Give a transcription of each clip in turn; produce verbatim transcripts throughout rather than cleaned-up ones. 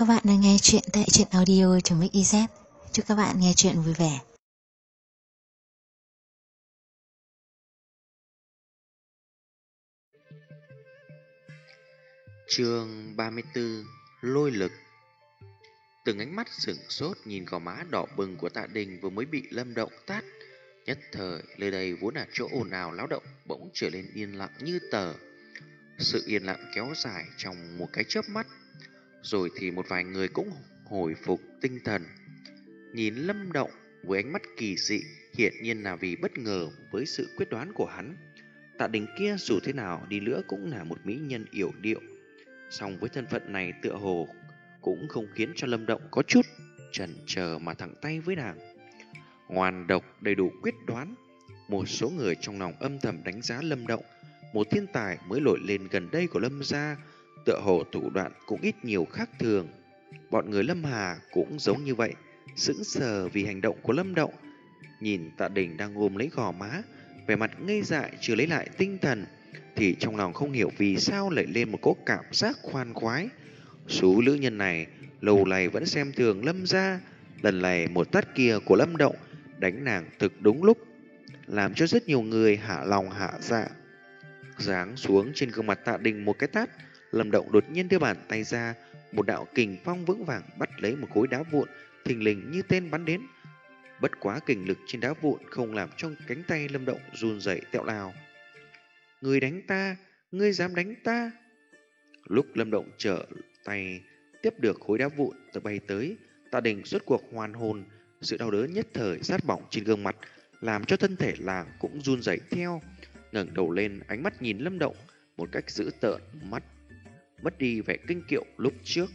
Các bạn đang nghe chuyện tại truyện audio.mixyz. Chúc các bạn nghe chuyện vui vẻ. Chương ba mươi tư. Lôi lực. Từng ánh mắt sửng sốt nhìn gò má đỏ bừng của Tạ Đình vừa mới bị Lâm Động tát. Nhất thời, nơi đây vốn là chỗ ồn ào náo động bỗng trở nên yên lặng như tờ. Sự yên lặng kéo dài trong một cái chớp mắt, rồi thì một vài người cũng hồi phục tinh thần. Nhìn Lâm Động với ánh mắt kỳ dị, hiển nhiên là vì bất ngờ với sự quyết đoán của hắn. Tạ Đình kia dù thế nào đi nữa cũng là một mỹ nhân yểu điệu, song với thân phận này tựa hồ cũng không khiến cho Lâm Động có chút chần chờ mà thẳng tay với nàng. Ngoan độc đầy đủ quyết đoán. Một số người trong lòng âm thầm đánh giá Lâm Động, một thiên tài mới nổi lên gần đây của Lâm gia, tựa hồ thủ đoạn cũng ít nhiều khác thường. Bọn người Lâm Hà cũng giống như vậy, sững sờ vì hành động của Lâm Động. Nhìn Tạ Đình đang ôm lấy gò má, vẻ mặt ngây dại chưa lấy lại tinh thần, thì trong lòng không hiểu vì sao lại lên một cỗ cảm giác khoan khoái. Số nữ nhân này lâu nay vẫn xem thường Lâm gia, lần này một tát kia của Lâm Động đánh nàng thực đúng lúc, làm cho rất nhiều người hạ lòng hạ dạ. Giáng xuống trên gương mặt Tạ Đình một cái tát, Lâm Động đột nhiên đưa bàn tay ra, một đạo kình phong vững vàng bắt lấy một khối đá vụn thình lình như tên bắn đến. Bất quá kình lực trên đá vụn không làm cho cánh tay Lâm Động run rẩy tẹo lào. Ngươi đánh ta, ngươi dám đánh ta? Lúc Lâm Động trở tay tiếp được khối đá vụn từ bay tới, Tạ Đình rốt cuộc hoàn hồn. Sự đau đớn nhất thời sát bỏng trên gương mặt làm cho thân thể làng cũng run rẩy theo. Ngẩng đầu lên, ánh mắt nhìn Lâm Động một cách dữ tợn, mắt mất đi vẻ kinh kiệu lúc trước.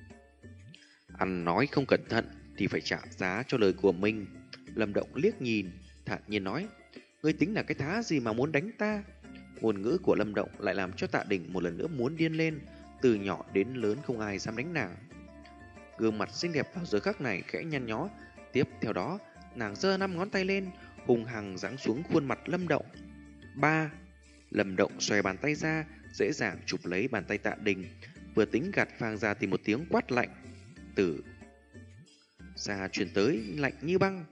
Ăn nói không cẩn thận thì phải trả giá cho lời của mình. Lâm Động liếc nhìn, thản nhiên nói: ngươi tính là cái thá gì mà muốn đánh ta? Ngôn ngữ của Lâm Động lại làm cho Tạ Đình một lần nữa muốn điên lên. Từ nhỏ đến lớn không ai dám đánh nàng. Gương mặt xinh đẹp vào giờ khắc này khẽ nhăn nhó. Tiếp theo đó, nàng giơ năm ngón tay lên, hùng hằng giáng xuống khuôn mặt Lâm Động. Ba. Lâm Động xòe bàn tay ra, dễ dàng chụp lấy bàn tay Tạ Đình, vừa tính gạt phang ra thì một tiếng quát lạnh từ xa truyền tới, lạnh như băng.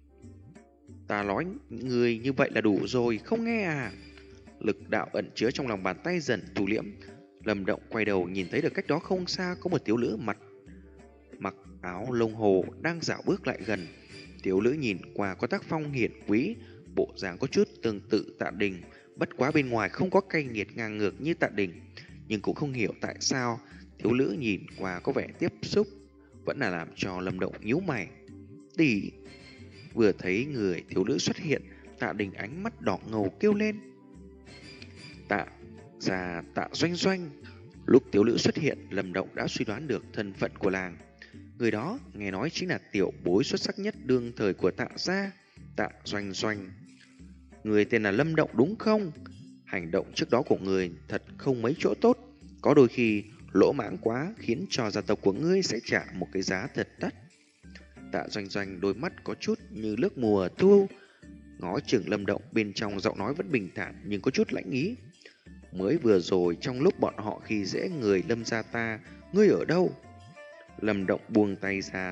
Ta nói người như vậy là đủ rồi, không nghe à? Lực đạo ẩn chứa trong lòng bàn tay dần thu liễm. Lâm Động quay đầu nhìn thấy được cách đó không xa có một thiếu nữ mặt mặc áo lông hồ đang dạo bước lại gần. Thiếu nữ nhìn qua có tác phong hiển quý, bộ dáng có chút tương tự Tạ Đình, bất quá bên ngoài không có cay nghiệt ngang ngược như Tạ Đình. Nhưng cũng không hiểu tại sao thiếu nữ nhìn qua có vẻ tiếp xúc vẫn là làm cho Lâm Động nhíu mày. Tỷ. Vừa thấy người thiếu nữ xuất hiện, Tạ Đình ánh mắt đỏ ngầu kêu lên: Tạ già Tạ Doanh Doanh. Lúc thiếu nữ xuất hiện, Lâm Động đã suy đoán được thân phận của làng. Người đó nghe nói chính là tiểu bối xuất sắc nhất đương thời của Tạ gia, Tạ Doanh Doanh. Người tên là Lâm Động đúng không? Hành động trước đó của người thật không mấy chỗ tốt, có đôi khi lỗ mãng quá khiến cho gia tộc của ngươi sẽ trả một cái giá thật đắt. Tạ Doanh Doanh đôi mắt có chút như nước mùa thu, ngó chừng Lâm Động, bên trong giọng nói vẫn bình thản nhưng có chút lãnh ý. Mới vừa rồi trong lúc bọn họ khi dễ người Lâm gia ta, ngươi ở đâu? Lâm Động buông tay ra,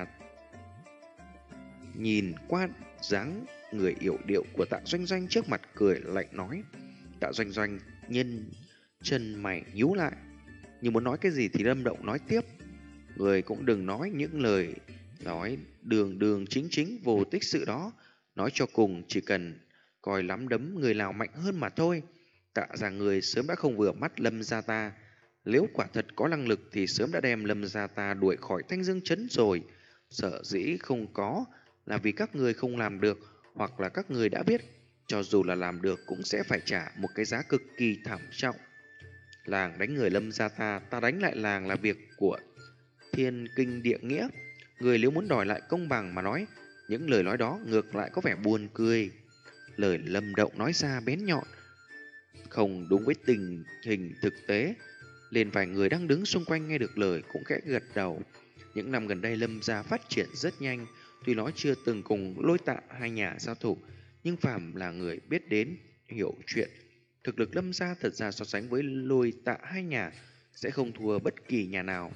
nhìn qua dáng người yểu điệu của Tạ Doanh Doanh trước mặt, cười lạnh nói. Tạ Doanh Doanh nhân chân mày nhíu lại, nhưng muốn nói cái gì thì Lâm Động nói tiếp: người cũng đừng nói những lời nói đường đường chính chính vô tích sự đó. Nói cho cùng chỉ cần coi lắm đấm người nào mạnh hơn mà thôi. Tạ gia người sớm đã không vừa mắt Lâm gia ta, nếu quả thật có năng lực thì sớm đã đem Lâm gia ta đuổi khỏi Thanh Dương trấn rồi. Sở dĩ không có là vì các người không làm được, hoặc là các người đã biết, cho dù là làm được cũng sẽ phải trả một cái giá cực kỳ thảm trọng. Làng đánh người Lâm gia ta, ta đánh lại làng là việc của thiên kinh địa nghĩa. Người nếu muốn đòi lại công bằng mà nói, những lời nói đó ngược lại có vẻ buồn cười. Lời Lâm Động nói ra bén nhọn, không đúng với tình hình thực tế. Lên vài người đang đứng xung quanh nghe được lời cũng khẽ gật đầu. Những năm gần đây Lâm gia phát triển rất nhanh, tuy nói chưa từng cùng Lôi Tạ hai nhà giao thủ, nhưng phàm là người biết đến hiểu chuyện, thực lực Lâm gia thật ra so sánh với Lôi Tạ hai nhà sẽ không thua bất kỳ nhà nào.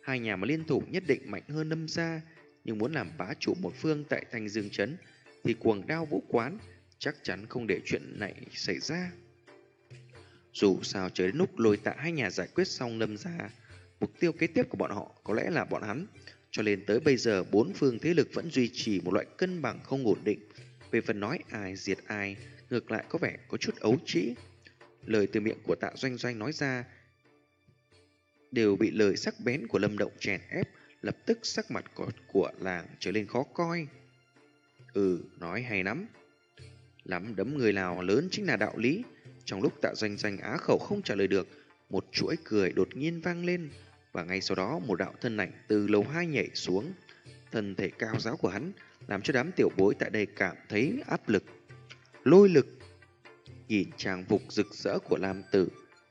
Hai nhà mà liên thủ nhất định mạnh hơn Lâm gia, nhưng muốn làm bá chủ một phương tại Thanh Dương Trấn thì Cuồng Đao Vũ Quán chắc chắn không để chuyện này xảy ra. Dù sao chờ đến lúc Lôi Tạ hai nhà giải quyết xong Lâm gia, mục tiêu kế tiếp của bọn họ có lẽ là bọn hắn. Cho nên tới bây giờ bốn phương thế lực vẫn duy trì một loại cân bằng không ổn định. Về phần nói ai diệt ai, ngược lại có vẻ có chút ấu trĩ. Lời từ miệng của Tạ Doanh Doanh nói ra đều bị lời sắc bén của Lâm Động chèn ép, lập tức sắc mặt của, của làng trở lên khó coi. Ừ, nói hay lắm. Lắm đấm người nào lớn chính là đạo lý. Trong lúc Tạ Doanh Doanh á khẩu không trả lời được, một chuỗi cười đột nhiên vang lên, và ngay sau đó một đạo thân ảnh từ lầu hai nhảy xuống. Thân thể cao giáo của hắn làm cho đám tiểu bối tại đây cảm thấy áp lực. Lôi Lực nhìn trang phục rực rỡ của Lam Tử,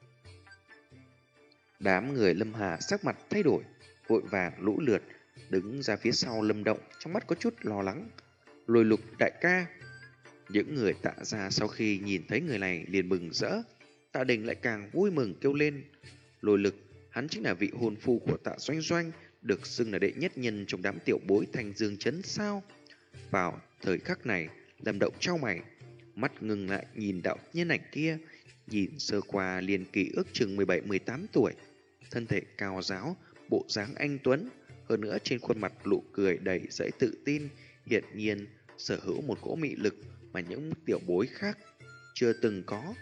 đám người Lâm Hà sắc mặt thay đổi, vội vàng lũ lượt đứng ra phía sau Lâm Động, trong mắt có chút lo lắng. Lôi Lục đại ca. Những người Tạ gia sau khi nhìn thấy người này liền mừng rỡ, Tạ Đình lại càng vui mừng kêu lên. Lôi Lực, hắn chính là vị hôn phu của Tạ Doanh Doanh, được xưng là đệ nhất nhân trong đám tiểu bối Thanh Dương Trấn sao? Vào thời khắc này, Lâm Động trao mày, mắt ngừng lại nhìn đạo nhân ảnh kia, nhìn sơ qua liền ký ước chừng mười bảy mười tám tuổi, thân thể cao giáo, bộ dáng anh tuấn, hơn nữa trên khuôn mặt nụ cười đầy dẫy tự tin, hiển nhiên sở hữu một cỗ mị lực mà những tiểu bối khác chưa từng có.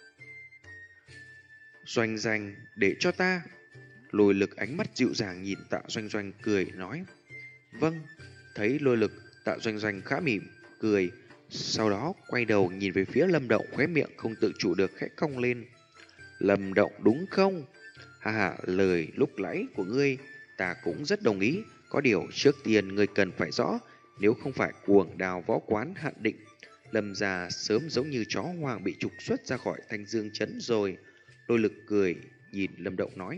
Doanh Doanh, để cho ta. Lôi Lực ánh mắt dịu dàng nhìn Tạ Doanh Doanh cười nói. Vâng. Thấy Lôi Lực, Tạ Doanh Doanh khá mỉm cười, sau đó quay đầu nhìn về phía Lâm Động, khóe miệng không tự chủ được khẽ cong lên. Lâm Động đúng không? Hà hà, lời lúc nãy của ngươi ta cũng rất đồng ý, có điều trước tiên ngươi cần phải rõ, nếu không phải Cuồng Đao Võ Quán hạn định, Lâm gia sớm giống như chó hoang bị trục xuất ra khỏi Thanh Dương Trấn rồi. Lôi Lực cười nhìn Lâm Động nói.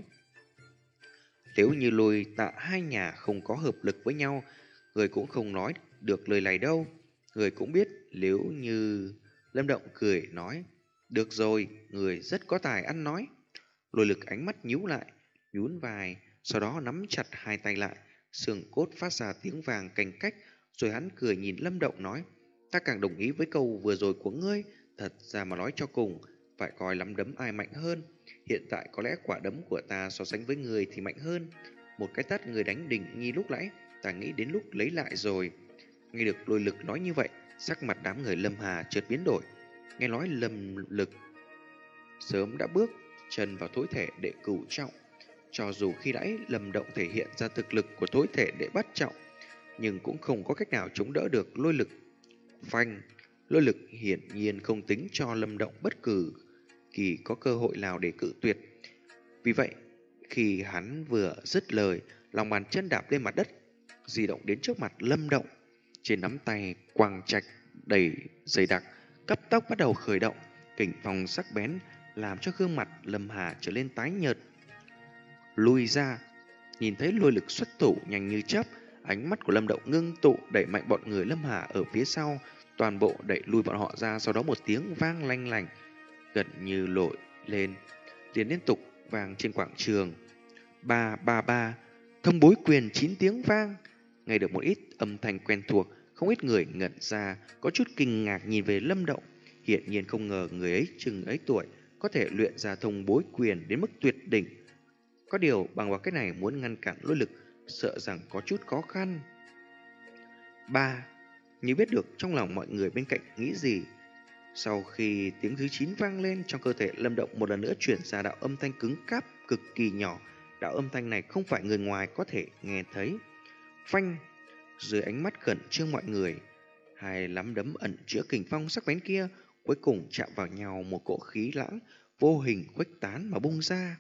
Nếu như Lôi Tạ hai nhà không có hợp lực với nhau, người cũng không nói được lời này đâu. Người cũng biết nếu như... Lâm Động cười nói. Được rồi, người rất có tài ăn nói. Lôi Lực ánh mắt nhíu lại, nhún vai, sau đó nắm chặt hai tay lại, xương cốt phát ra tiếng vàng cành cách, rồi hắn cười nhìn Lâm Động nói. Ta càng đồng ý với câu vừa rồi của ngươi, thật ra mà nói cho cùng, phải coi lắm đấm ai mạnh hơn. Hiện tại có lẽ quả đấm của ta so sánh với người thì mạnh hơn. Một cái tát người đánh Đình Nhi lúc nãy, ta nghĩ đến lúc lấy lại rồi. Nghe được Lôi Lực nói như vậy, sắc mặt đám người Lâm Hà chợt biến đổi. Nghe nói Lâm Lực sớm đã bước chân vào thối thể đệ cửu trọng. Cho dù khi nãy Lâm Động thể hiện ra thực lực của thối thể đệ bát trọng, nhưng cũng không có cách nào chống đỡ được Lôi Lực. Phanh, Lôi Lực hiển nhiên không tính cho Lâm Động bất cứ kỳ có cơ hội nào để cự tuyệt. Vì vậy, khi hắn vừa dứt lời, lòng bàn chân đạp lên mặt đất, di động đến trước mặt Lâm Động. Trên nắm tay quang trạch đầy dày đặc, cấp tốc bắt đầu khởi động, kình phong sắc bén làm cho gương mặt Lâm Hà trở lên tái nhợt. Lùi ra. Nhìn thấy Lôi Lực xuất thủ nhanh như chớp, ánh mắt của Lâm Động ngưng tụ, đẩy mạnh bọn người Lâm Hà ở phía sau, toàn bộ đẩy lui bọn họ ra. Sau đó một tiếng vang lanh lành gần như nổi lên, liền liên tục vang trên quảng trường. Ba ba ba, thông bối quyền chín tiếng vang. Nghe được một ít âm thanh quen thuộc, không ít người ngẩn ra, có chút kinh ngạc nhìn về Lâm Động. Hiển nhiên không ngờ người ấy chừng ấy tuổi có thể luyện ra thông bối quyền đến mức tuyệt đỉnh. Có điều bằng vào cái này muốn ngăn cản Lôi Lực sợ rằng có chút khó khăn. Ba, như biết được trong lòng mọi người bên cạnh nghĩ gì. Sau khi tiếng thứ chín vang lên, trong cơ thể Lâm Động một lần nữa chuyển ra đạo âm thanh cứng cáp cực kỳ nhỏ. Đạo âm thanh này không phải người ngoài có thể nghe thấy. Phanh, dưới ánh mắt khẩn trương mọi người, hai nắm đấm ẩn chứa kình phong sắc bén kia cuối cùng chạm vào nhau, một cỗ khí lãng vô hình khuếch tán mà bung ra.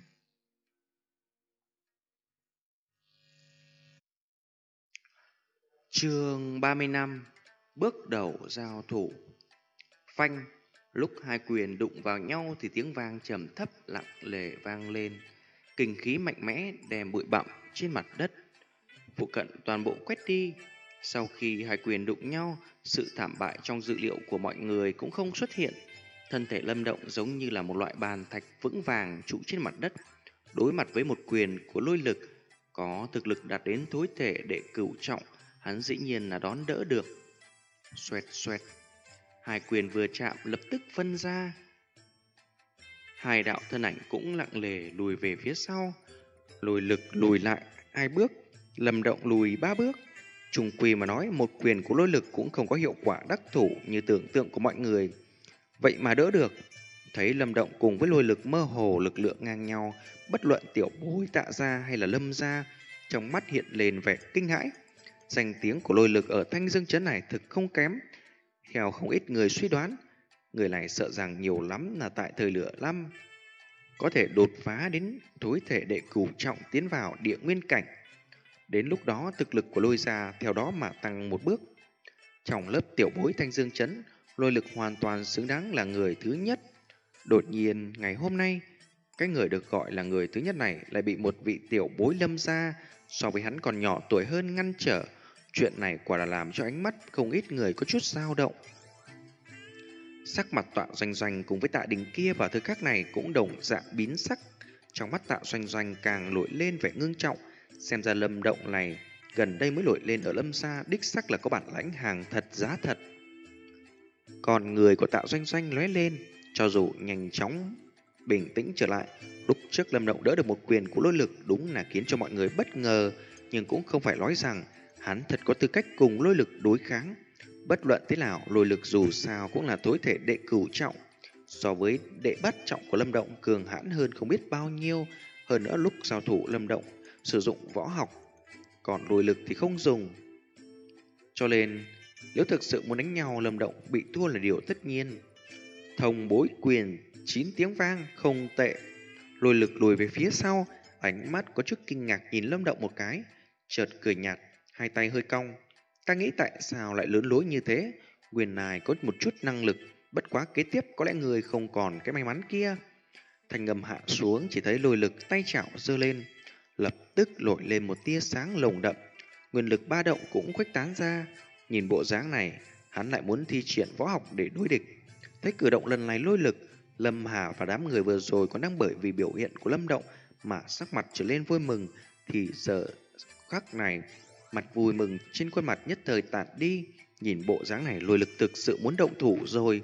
Chương ba mươi lăm, bước đầu giao thủ. Phanh, lúc hai quyền đụng vào nhau thì tiếng vang trầm thấp lặng lề vang lên, kình khí mạnh mẽ đem bụi bặm trên mặt đất phụ cận toàn bộ quét đi. Sau khi hai quyền đụng nhau, sự thảm bại trong dự liệu của mọi người cũng không xuất hiện. Thân thể Lâm Động giống như là một loại bàn thạch vững vàng trụ trên mặt đất. Đối mặt với một quyền của Lôi Lực, có thực lực đạt đến thối thể đệ cửu trọng, hắn dĩ nhiên là đón đỡ được. Xoẹt xoẹt, hai quyền vừa chạm lập tức phân ra. Hai đạo thân ảnh cũng lặng lề lùi về phía sau, lùi lực lùi lại hai bước, Lâm Động lùi ba bước. Trùng quy mà nói, một quyền của lôi lực cũng không có hiệu quả đắc thủ như tưởng tượng của mọi người. Vậy mà đỡ được. Thấy Lâm Động cùng với lôi lực mơ hồ lực lượng ngang nhau, bất luận tiểu bối Tạ gia hay là Lâm gia, trong mắt hiện lên vẻ kinh hãi. Danh tiếng của lôi lực ở Thanh Dương trấn này thực không kém. Theo không ít người suy đoán, người này sợ rằng nhiều lắm là tại thời lửa năm có thể đột phá đến thối thể đệ cửu trọng, tiến vào địa nguyên cảnh. Đến lúc đó thực lực của lôi gia theo đó mà tăng một bước. Trong lớp tiểu bối Thanh Dương trấn, lôi lực hoàn toàn xứng đáng là người thứ nhất. Đột nhiên ngày hôm nay, cái người được gọi là người thứ nhất này lại bị một vị tiểu bối Lâm gia so với hắn còn nhỏ tuổi hơn ngăn trở. Chuyện này quả là làm cho ánh mắt không ít người có chút dao động. Sắc mặt Tạ Doanh Doanh cùng với Tạ Đình kia vào thời khắc này cũng đồng dạng biến sắc. Trong mắt Tạ Doanh Doanh càng nổi lên vẻ ngưng trọng. Xem ra Lâm Động này gần đây mới nổi lên ở Lâm gia, đích sắc là có bản lãnh hàng thật giá thật. Còn người của Tạ Doanh Doanh lóe lên, cho dù nhanh chóng bình tĩnh trở lại. Lúc trước Lâm Động đỡ được một quyền của lôi lực đúng là khiến cho mọi người bất ngờ, nhưng cũng không phải nói rằng hắn thật có tư cách cùng lôi lực đối kháng. Bất luận thế nào, lôi lực dù sao cũng là tối thể đệ cửu trọng, so với đệ bát trọng của Lâm Động cường hãn hơn không biết bao nhiêu. Hơn nữa lúc giao thủ Lâm Động sử dụng võ học, còn lôi lực thì không dùng. Cho nên nếu thực sự muốn đánh nhau, Lâm Động bị thua là điều tất nhiên. Thông bối quyền, chín tiếng vang, không tệ. Lôi lực lùi về phía sau, ánh mắt có chút kinh ngạc nhìn Lâm Động một cái, chợt cười nhạt, hai tay hơi cong. Ta nghĩ tại sao lại lớn lối như thế? Quyền này có một chút năng lực, bất quá kế tiếp có lẽ người không còn cái may mắn kia. Thanh ngầm hạ xuống, chỉ thấy lôi lực tay chảo giơ lên, lập tức nổi lên một tia sáng lồng đậm. Nguyên lực ba động cũng khuếch tán ra. Nhìn bộ dáng này, hắn lại muốn thi triển võ học để đối địch. Thấy cử động lần này lôi lực, Lâm Hà và đám người vừa rồi còn đang bởi vì biểu hiện của Lâm Động mà sắc mặt trở lên vui mừng, thì giờ khắc này mặt vui mừng trên khuôn mặt nhất thời tản đi. Nhìn bộ dáng này, lôi lực thực sự muốn động thủ rồi.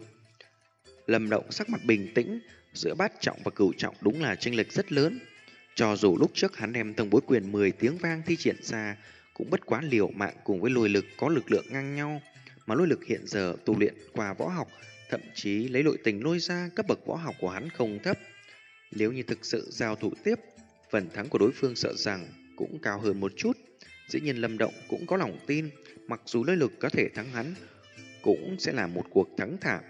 Lâm Động sắc mặt bình tĩnh, giữa bát trọng và cửu trọng đúng là chênh lệch rất lớn. Cho dù lúc trước hắn đem tầng bối quyền mười tiếng vang thi triển ra, cũng bất quá liều mạng cùng với lôi lực có lực lượng ngang nhau, mà lôi lực hiện giờ tu luyện qua võ học, thậm chí lấy nội tình lôi ra, cấp bậc võ học của hắn không thấp. Nếu như thực sự giao thủ tiếp, phần thắng của đối phương sợ rằng cũng cao hơn một chút. Dĩ nhiên Lâm Động cũng có lòng tin, mặc dù lôi lực có thể thắng hắn, cũng sẽ là một cuộc thắng thảm.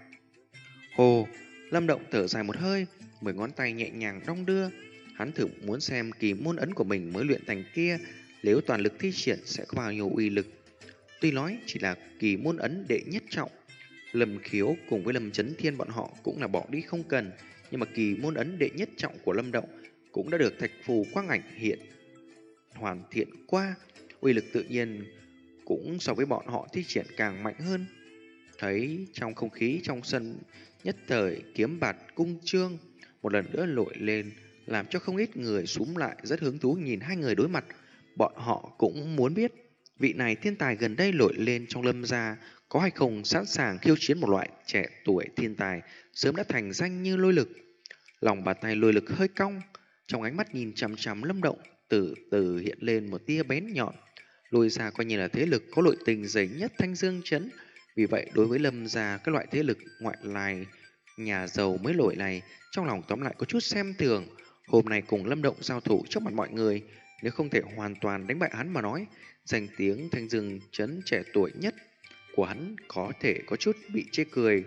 Hồ, Lâm Động thở dài một hơi, mười ngón tay nhẹ nhàng đong đưa. Hắn thử muốn xem kỳ môn ấn của mình mới luyện thành kia, nếu toàn lực thi triển sẽ có bao nhiêu uy lực. Tuy nói chỉ là kỳ môn ấn đệ nhất trọng, Lâm Khiếu cùng với Lâm Chấn Thiên bọn họ cũng là bỏ đi không cần, nhưng mà kỳ môn ấn đệ nhất trọng của Lâm Động cũng đã được thạch phù quang ảnh hiện hoàn thiện qua, uy lực tự nhiên cũng so với bọn họ thi triển càng mạnh hơn. Thấy trong không khí trong sân nhất thời kiếm bạt cung trương một lần nữa nổi lên, làm cho không ít người súm lại rất hứng thú nhìn hai người đối mặt. Bọn họ cũng muốn biết vị này thiên tài gần đây nổi lên trong Lâm gia có hay không sẵn sàng khiêu chiến một loại trẻ tuổi thiên tài sớm đã thành danh như lôi lực. Lòng bàn tay lôi lực hơi cong, trong ánh mắt nhìn chằm chằm Lâm Động từ từ hiện lên một tia bén nhọn. Lôi gia coi như là thế lực có nội tình dày nhất Thanh Dương trấn, vì vậy đối với Lâm gia các loại thế lực ngoại lai nhà giàu mới nổi này, trong lòng tóm lại có chút xem thường. Hôm nay cùng Lâm Động giao thủ trước mặt mọi người, nếu không thể hoàn toàn đánh bại hắn mà nói, danh tiếng Thanh Dương trấn trẻ tuổi nhất của hắn có thể có chút bị chê cười.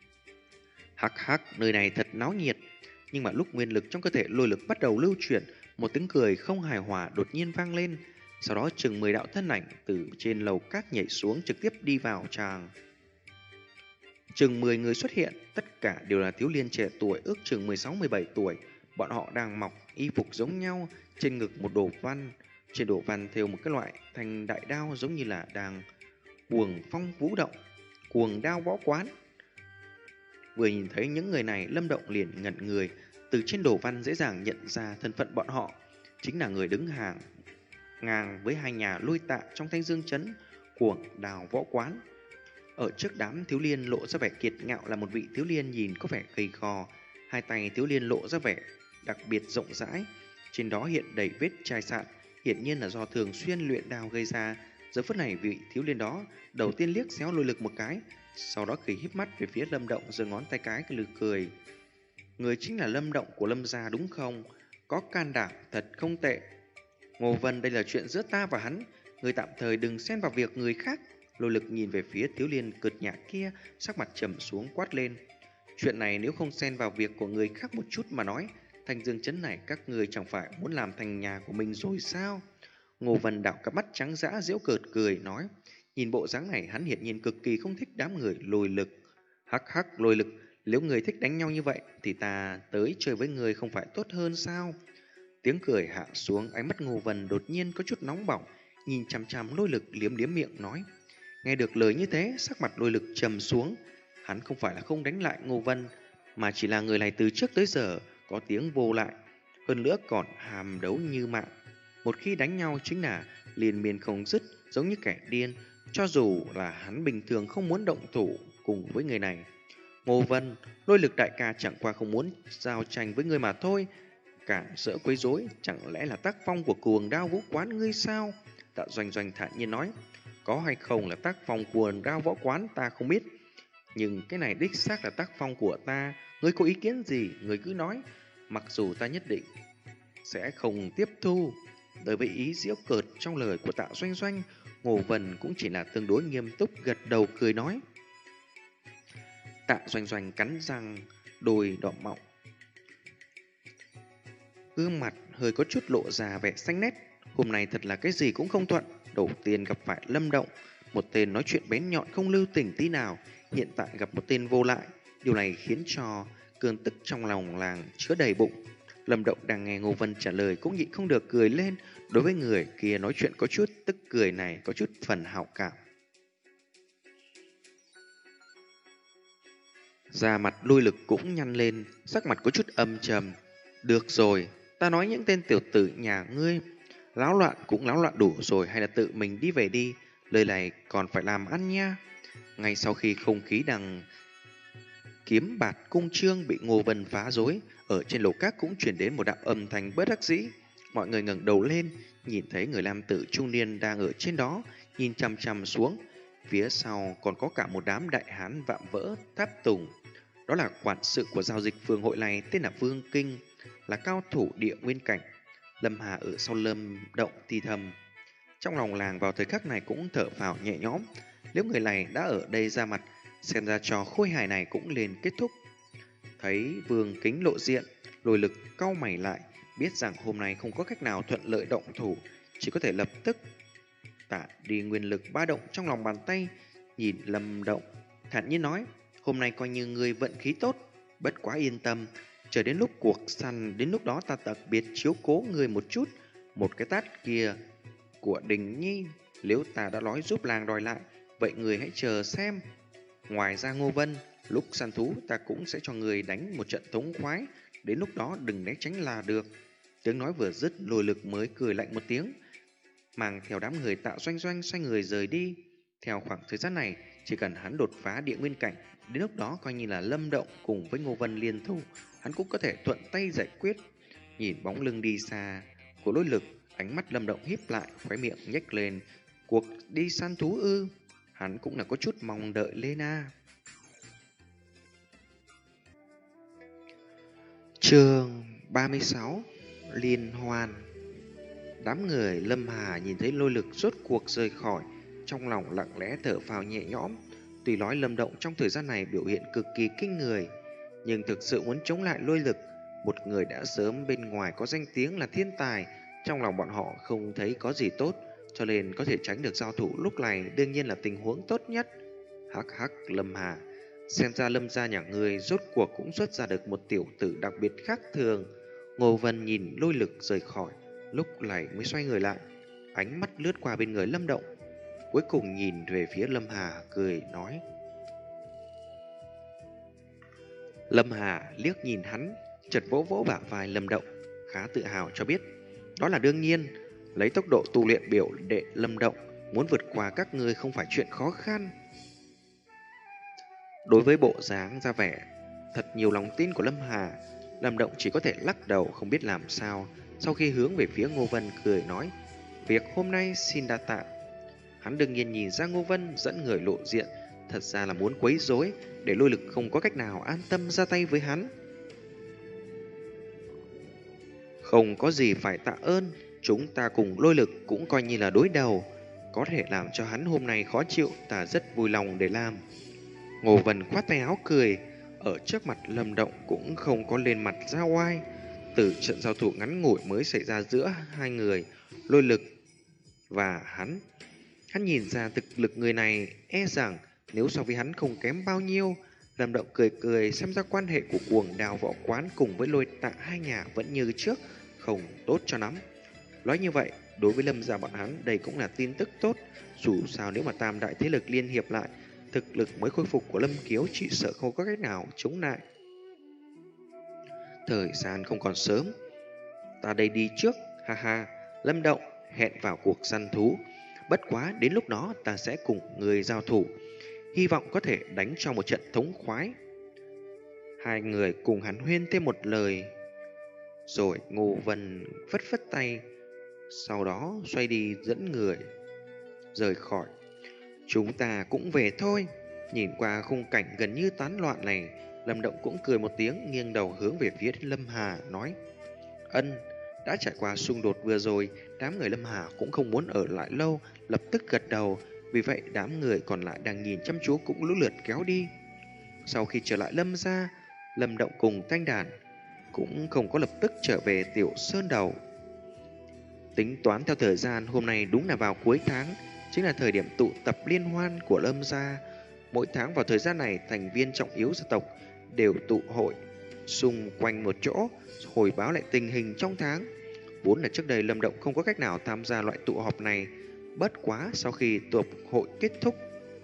Hắc hắc, nơi này thật náo nhiệt. Nhưng mà lúc nguyên lực trong cơ thể lôi lực bắt đầu lưu chuyển, một tiếng cười không hài hòa đột nhiên vang lên. Sau đó chừng mười đạo thân ảnh từ trên lầu các nhảy xuống trực tiếp đi vào tràng. Chừng mười người xuất hiện, tất cả đều là thiếu niên trẻ tuổi, ước chừng mười sáu mười bảy tuổi. Bọn họ đang mặc y phục giống nhau, trên ngực một đồ văn, trên đồ văn thêu một cái loại thành đại đao giống như là đang cuồng phong vũ động, cuồng đao võ quán. Vừa nhìn thấy những người này, Lâm Động liền ngẩn người, từ trên đồ văn dễ dàng nhận ra thân phận bọn họ, chính là người đứng hàng ngang với hai nhà Lôi Tạ trong Thanh Dương trấn, Cuồng Đào Võ Quán. Ở trước đám thiếu liên lộ ra vẻ kiệt ngạo là một vị thiếu liên nhìn có vẻ gầy gò, hai tay thiếu liên lộ ra vẻ đặc biệt rộng rãi, trên đó hiện đầy vết chai sạn, hiển nhiên là do thường xuyên luyện đao gây ra. Giờ phút này vị thiếu liên đó đầu tiên liếc xéo Lôi Lực một cái, sau đó cười híp mắt về phía Lâm Động, giơ ngón tay cái lừ cười. Người chính là Lâm Động của Lâm gia đúng không? Có can đảm thật không tệ. Ngô Vân, đây là chuyện giữa ta và hắn, người tạm thời đừng xen vào việc người khác. Lôi Lực nhìn về phía thiếu liên cợt nhã kia, sắc mặt trầm xuống quát lên. Chuyện này nếu không xen vào việc của người khác một chút mà nói, Thanh Dương trấn này các người chẳng phải muốn làm thành nhà của mình rồi sao? Ngô Vân đảo cặp mắt trắng dã giễu cợt cười nói. Nhìn bộ dáng này hắn hiển nhiên cực kỳ không thích đám người Lôi Lực. Hắc hắc, Lôi Lực, nếu người thích đánh nhau như vậy thì ta tới chơi với người không phải tốt hơn sao? Tiếng cười hạ xuống, ánh mắt Ngô Vân đột nhiên có chút nóng bỏng, nhìn chằm chằm Lôi Lực liếm liếm miệng nói. Nghe được lời như thế, sắc mặt Lôi Lực trầm xuống. Hắn không phải là không đánh lại Ngô Vân, mà chỉ là người này từ trước tới giờ có tiếng vô lại, hơn nữa còn hàm đấu như mạng. Một khi đánh nhau chính là liên miên không dứt, giống như kẻ điên, cho dù là hắn bình thường không muốn động thủ cùng với người này. Ngô Vân, Lôi Lực đại ca chẳng qua không muốn giao tranh với người mà thôi. Cản rỡ quấy rối, chẳng lẽ là tác phong của Cuồng Đao Vũ Quán ngươi sao? Tạ Doanh Doanh thản nhiên nói. Có hay không là tác phong Cuồng Đao Võ Quán ta không biết, nhưng cái này đích xác là tác phong của ta. Ngươi có ý kiến gì, ngươi cứ nói, mặc dù ta nhất định sẽ không tiếp thu. Đối với ý giễu cợt trong lời của Tạ Doanh Doanh, Ngô Vân cũng chỉ là tương đối nghiêm túc gật đầu cười nói. Tạ Doanh Doanh cắn răng, đôi đỏ mọng, gương mặt hơi có chút lộ ra vẻ xanh nét. Hôm nay thật là cái gì cũng không thuận. Đầu tiên gặp phải Lâm Động, một tên nói chuyện bén nhọn không lưu tình tí nào, hiện tại gặp một tên vô lại. Điều này khiến cho cơn tức trong lòng làng chứa đầy bụng. Lâm Động đang nghe Ngô Vân trả lời cũng nhịn không được cười lên. Đối với người kia nói chuyện có chút tức cười này có chút phần hảo cảm. Da mặt Lôi Lực cũng nhăn lên, sắc mặt có chút âm trầm. Được rồi, ta nói những tên tiểu tử nhà ngươi láo loạn cũng láo loạn đủ rồi, hay là tự mình đi về đi, lời này còn phải làm ăn nha. Ngay sau khi không khí đằng kiếm bạt cung trương bị Ngô Vân phá rối, ở trên lầu các cũng chuyển đến một đạo âm thanh bất đắc dĩ. Mọi người ngẩng đầu lên, nhìn thấy người nam tử trung niên đang ở trên đó, nhìn chằm chằm xuống. Phía sau còn có cả một đám đại hán vạm vỡ tháp tùng. Đó là quản sự của giao dịch phường hội này, tên là Vương Kinh, là cao thủ địa nguyên cảnh. Lâm Hà ở sau Lâm Động thì thầm. Trong lòng làng vào thời khắc này cũng thở phào nhẹ nhõm. Nếu người này đã ở đây ra mặt, xem ra trò khôi hài này cũng liền kết thúc. Thấy Vương Kính lộ diện, Lôi Lực cau mày lại, biết rằng hôm nay không có cách nào thuận lợi động thủ, chỉ có thể lập tức tản đi nguyên lực ba động trong lòng bàn tay. Nhìn Lâm Động thản nhiên nói, hôm nay coi như người vận khí tốt, bất quá yên tâm, chờ đến lúc cuộc săn, đến lúc đó ta đặc biệt chiếu cố người một chút. Một cái tát kia của Đình Nhi, nếu ta đã nói giúp làng đòi lại, vậy người hãy chờ xem. Ngoài ra Ngô Vân, lúc săn thú ta cũng sẽ cho người đánh một trận thống khoái, đến lúc đó đừng né tránh là được. Tiếng nói vừa dứt, Lôi Lực mới cười lạnh một tiếng, mang theo đám người Tạ Doanh Doanh xoay người rời đi. Theo khoảng thời gian này, chỉ cần hắn đột phá địa nguyên cảnh, đến lúc đó coi như là Lâm Động cùng với Ngô Vân liên thủ, hắn cũng có thể thuận tay giải quyết. Nhìn bóng lưng đi xa của Lôi Lực, ánh mắt Lâm Động híp lại, khóe miệng nhếch lên. Cuộc đi săn thú ư? Hắn cũng là có chút mong đợi lên a. Chương ba mươi sáu, Liên Hoan. Đám người Lâm Hà nhìn thấy Lôi Lực rốt cuộc rời khỏi, trong lòng lặng lẽ thở phào nhẹ nhõm. Tuy nói Lâm Động trong thời gian này biểu hiện cực kỳ kinh người, nhưng thực sự muốn chống lại Lôi Lực, một người đã sớm bên ngoài có danh tiếng là thiên tài, trong lòng bọn họ không thấy có gì tốt, cho nên có thể tránh được giao thủ lúc này đương nhiên là tình huống tốt nhất. Hắc hắc, Lâm Hà, xem ra Lâm gia nhà người rốt cuộc cũng xuất ra được một tiểu tử đặc biệt khác thường. Ngô Vân nhìn Lôi Lực rời khỏi, lúc này mới xoay người lại, ánh mắt lướt qua bên người Lâm Động, cuối cùng nhìn về phía Lâm Hà cười nói. Lâm Hà liếc nhìn hắn, chợt vỗ vỗ bả vai Lâm Động, khá tự hào cho biết, đó là đương nhiên. Lấy tốc độ tu luyện biểu đệ Lâm Động, muốn vượt qua các ngươi không phải chuyện khó khăn. Đối với bộ dáng ra vẻ thật nhiều lòng tin của Lâm Hà, Lâm Động chỉ có thể lắc đầu không biết làm sao. Sau khi hướng về phía Ngô Vân cười nói, việc hôm nay xin đa tạ. Hắn đương nhiên nhìn ra Ngô Vân dẫn người lộ diện, thật ra là muốn quấy rối để Lôi Lực không có cách nào an tâm ra tay với hắn. Không có gì phải tạ ơn, chúng ta cùng Lôi Lực cũng coi như là đối đầu. Có thể làm cho hắn hôm nay khó chịu, ta rất vui lòng để làm. Ngô Vân khoát tay áo cười, ở trước mặt Lâm Động cũng không có lên mặt ra oai. Từ trận giao thủ ngắn ngủi mới xảy ra giữa hai người, Lôi Lực và hắn, hắn nhìn ra thực lực người này e rằng nếu so với hắn không kém bao nhiêu. Lâm Động cười cười, xem ra quan hệ của Cuồng Đao Võ Quán cùng với Lôi Tạ hai nhà vẫn như trước, không tốt cho lắm. Nói như vậy, đối với Lâm gia bọn hắn đây cũng là tin tức tốt. Dù sao nếu mà tam đại thế lực liên hiệp lại, thực lực mới khôi phục của Lâm Kiếu chỉ sợ không có cách nào chống lại. Thời gian không còn sớm, ta đây đi trước, ha ha. Lâm Động hẹn vào cuộc săn thú, bất quá đến lúc đó ta sẽ cùng người giao thủ, hy vọng có thể đánh cho một trận thống khoái. Hai người cùng hắn huyên thêm một lời, rồi Ngô Vân phất phất tay, sau đó xoay đi dẫn người rời khỏi. Chúng ta cũng về thôi. Nhìn qua khung cảnh gần như tán loạn này, Lâm Động cũng cười một tiếng, nghiêng đầu hướng về phía Lâm Hà nói, ân, đã trải qua xung đột vừa rồi, đám người Lâm Hà cũng không muốn ở lại lâu, lập tức gật đầu. Vì vậy đám người còn lại đang nhìn chăm chú cũng lũ lượt kéo đi. Sau khi trở lại Lâm gia, Lâm Động cùng Thanh Đàn cũng không có lập tức trở về Tiểu Sơn Đầu. Tính toán theo thời gian, hôm nay đúng là vào cuối tháng, chính là thời điểm tụ tập liên hoan của Lâm gia. Mỗi tháng vào thời gian này, thành viên trọng yếu gia tộc đều tụ hội xung quanh một chỗ, hồi báo lại tình hình trong tháng. Vốn là trước đây Lâm Động không có cách nào tham gia loại tụ họp này, bất quá sau khi tụ hội kết thúc,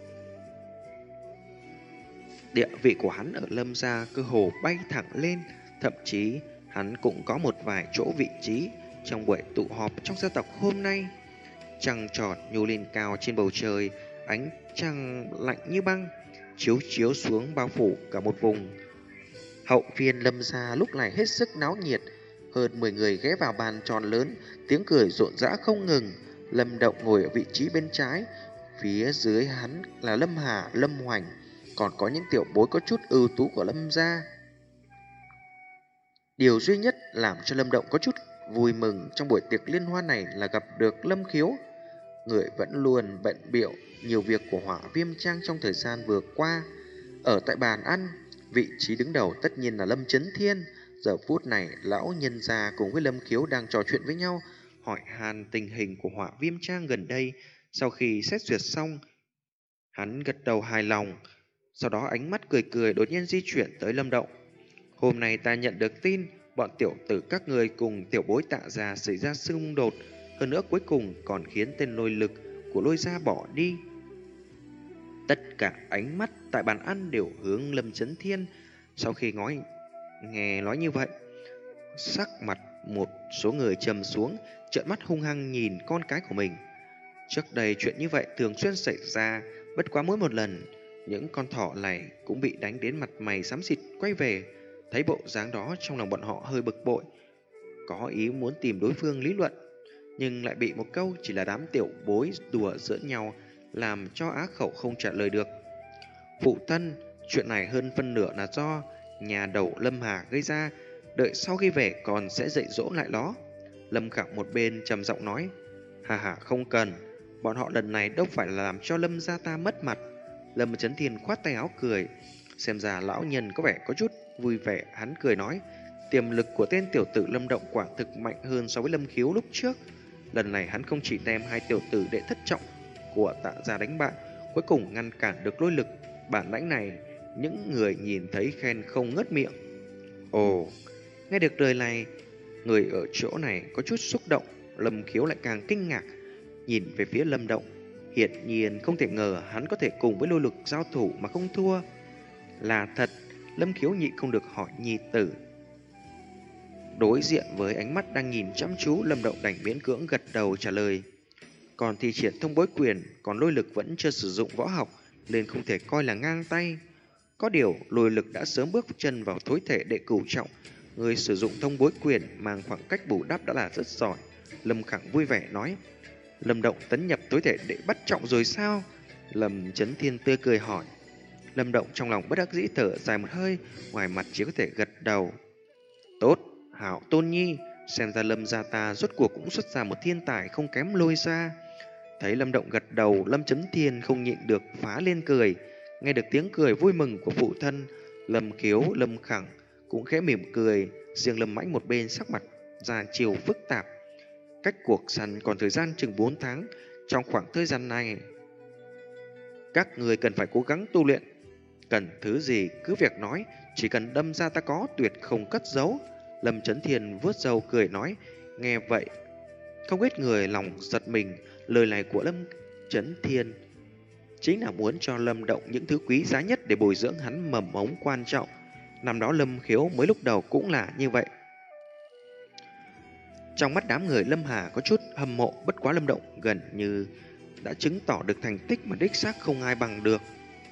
địa vị của hắn ở Lâm gia cơ hồ bay thẳng lên. Thậm chí hắn cũng có một vài chỗ vị trí trong buổi tụ họp trong gia tộc hôm nay. Trăng tròn nhô lên cao trên bầu trời, ánh trăng lạnh như băng chiếu chiếu xuống bao phủ cả một vùng. Hậu viên Lâm gia lúc này hết sức náo nhiệt, hơn mười người ghé vào bàn tròn lớn, tiếng cười rộn rã không ngừng. Lâm Động ngồi ở vị trí bên trái, phía dưới hắn là Lâm Hà, Lâm Hoành, còn có những tiểu bối có chút ưu tú của Lâm gia. Điều duy nhất làm cho Lâm Động có chút vui mừng trong buổi tiệc liên hoan này là gặp được Lâm Khiếu. Người vẫn luôn bận bịu nhiều việc của Hỏa Viêm Trang trong thời gian vừa qua. Ở tại bàn ăn, vị trí đứng đầu tất nhiên là Lâm Chấn Thiên. Giờ phút này, lão nhân già cùng với Lâm Khiếu đang trò chuyện với nhau, hỏi han tình hình của Hỏa Viêm Trang gần đây. Sau khi xét duyệt xong, hắn gật đầu hài lòng, sau đó ánh mắt cười cười đột nhiên di chuyển tới Lâm Động. Hôm nay ta nhận được tin, bọn tiểu tử các người cùng tiểu bối Tạ gia xảy ra xung đột, hơn nữa cuối cùng còn khiến tên Lôi Lực của Lôi gia bỏ đi. Tất cả ánh mắt tại bàn ăn đều hướng Lâm Chấn Thiên. Sau khi nói nghe nói như vậy, sắc mặt một số người trầm xuống, trợn mắt hung hăng nhìn con cái của mình. Trước đây chuyện như vậy thường xuyên xảy ra, bất quá mỗi một lần những con thỏ này cũng bị đánh đến mặt mày xám xịt quay về. Thấy bộ dáng đó, trong lòng bọn họ hơi bực bội, có ý muốn tìm đối phương lý luận, nhưng lại bị một câu chỉ là đám tiểu bối đùa giỡn nhau làm cho á khẩu không trả lời được. Phụ thân, chuyện này hơn phân nửa là do nhà đầu Lâm Hà gây ra, đợi sau khi về còn sẽ dạy dỗ lại nó. Lâm Khảo một bên trầm giọng nói, hà hà, không cần, bọn họ lần này đâu phải là làm cho Lâm gia ta mất mặt. Lâm Chấn Thiên khoát tay áo cười, xem ra lão nhân có vẻ có chút vui vẻ. Hắn cười nói, tiềm lực của tên tiểu tử Lâm Động quả thực mạnh hơn so với Lâm Khiếu lúc trước. Lần này hắn không chỉ đem hai tiểu tử đệ thất trọng của Tạ gia đánh bại, cuối cùng ngăn cản được Lôi Lực. Bản lãnh này những người nhìn thấy khen không ngớt miệng. Ồ, nghe được lời này, người ở chỗ này có chút xúc động. Lâm Khiếu lại càng kinh ngạc, nhìn về phía Lâm Động. Hiển nhiên không thể ngờ hắn có thể cùng với Lôi Lực giao thủ mà không thua. Là thật, Lâm Khiếu nhịn không được hỏi nhi tử, Đối diện với ánh mắt đang nhìn chăm chú, Lâm Động đành miễn cưỡng gật đầu trả lời. Còn thi triển thông bối quyền, còn lôi lực vẫn chưa sử dụng võ học, nên không thể coi là ngang tay. Có điều, lôi lực đã sớm bước chân vào thối thể đệ cửu trọng. Người sử dụng thông bối quyền mang khoảng cách bù đắp đã là rất giỏi. Lâm Khẳng vui vẻ nói. Lâm Động tấn nhập thối thể đệ bắt trọng rồi sao? Lâm Chấn Thiên tươi cười hỏi. Lâm Động trong lòng bất đắc dĩ thở dài một hơi, ngoài mặt chỉ có thể gật đầu. Tốt, hảo Tôn Nhi, xem ra Lâm gia ta rốt cuộc cũng xuất ra một thiên tài không kém Lôi gia. Thấy Lâm Động gật đầu, Lâm Chấn Thiên không nhịn được phá lên cười. Nghe được tiếng cười vui mừng của phụ thân, Lâm Khiếu, Lâm Khẳng cũng khẽ mỉm cười, riêng Lâm Mãnh một bên sắc mặt ra chiều phức tạp. Cách cuộc săn còn thời gian chừng bốn tháng, trong khoảng thời gian này các người cần phải cố gắng tu luyện. Cần thứ gì cứ việc nói, chỉ cần đâm ra ta có, tuyệt không cất giấu. Lâm Chấn Thiên vuốt râu cười nói. Nghe vậy, không ít người lòng giật mình. Lời này của Lâm Chấn Thiên chính là muốn cho Lâm Động những thứ quý giá nhất để bồi dưỡng hắn mầm mống quan trọng. Năm đó Lâm Khiếu mới lúc đầu cũng là như vậy. Trong mắt đám người Lâm Hà có chút hâm mộ, bất quá Lâm Động gần như đã chứng tỏ được thành tích mà đích xác không ai bằng được.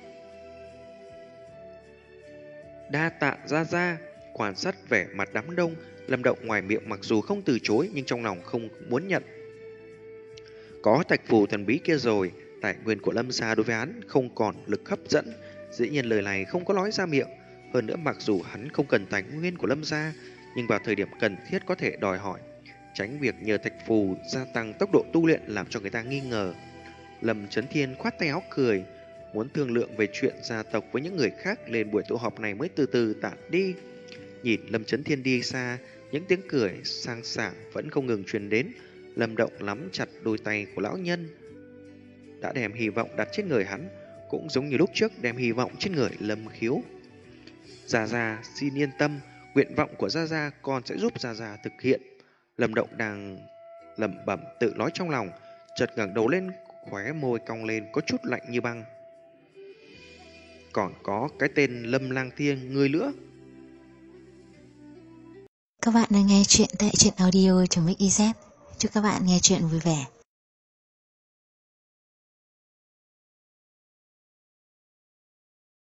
Đa tạ ra ra. Quan sát vẻ mặt đám đông, Lâm Động ngoài miệng mặc dù không từ chối nhưng trong lòng không muốn nhận. Có thạch phù thần bí kia rồi, tài nguyên của Lâm gia đối với hắn không còn lực hấp dẫn. Dĩ nhiên lời này không có nói ra miệng. Hơn nữa mặc dù hắn không cần tài nguyên của Lâm gia, nhưng vào thời điểm cần thiết có thể đòi hỏi, tránh việc nhờ thạch phù gia tăng tốc độ tu luyện làm cho người ta nghi ngờ. Lâm Chấn Thiên khoát tay áo cười, muốn thương lượng về chuyện gia tộc với những người khác, lên buổi tụ họp này mới từ từ tản đi. Nhìn Lâm Chấn Thiên đi xa, những tiếng cười sang sảng vẫn không ngừng truyền đến. Lâm Động nắm chặt đôi tay của lão nhân, đã đem hy vọng đặt trên người hắn, cũng giống như lúc trước đem hy vọng trên người Lâm Khiếu. Gia Gia xin yên tâm, nguyện vọng của Gia Gia con sẽ giúp Gia Gia thực hiện. Lâm Động đang lẩm bẩm tự nói trong lòng, chợt ngẩng đầu lên, khóe môi cong lên có chút lạnh như băng. Còn có cái tên Lâm Lang Thiên ngươi nữa. Các bạn đang nghe chuyện tại truyện audio chấm ích i zét. Chúc các bạn nghe chuyện vui vẻ.